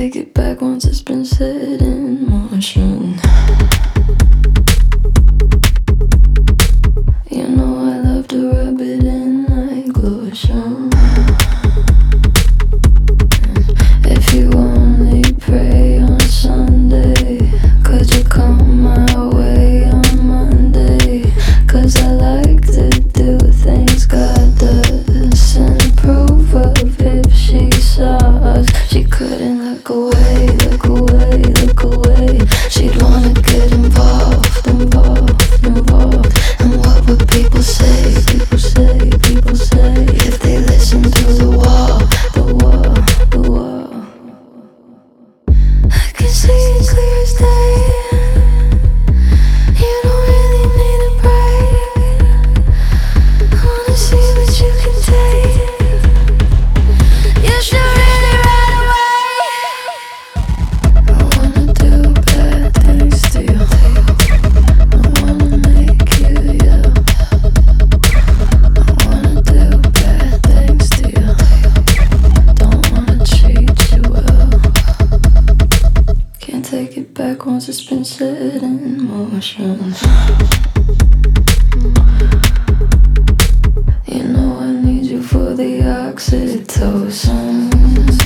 take it back once it's been set in motion. You know I love to rub it in like lotion. If you only pray on Sunday, could you come my way on Monday? 'Cause I like to do things God does and approve of. If she saw us, she couldn't look away, look away, look away. She'd wanna get involved, involved, involved. And what would people say, people say, people say, if they listen to the wall, the wall, the wall? I can see it clear as day. You don't really need a break. I wanna see what you can take. You should really right away. I wanna do bad things to you. I wanna make you yell. I wanna do bad things to you. Don't wanna treat you well. Can't take it back once it's been set in motion. You know I need you for the oxytocin.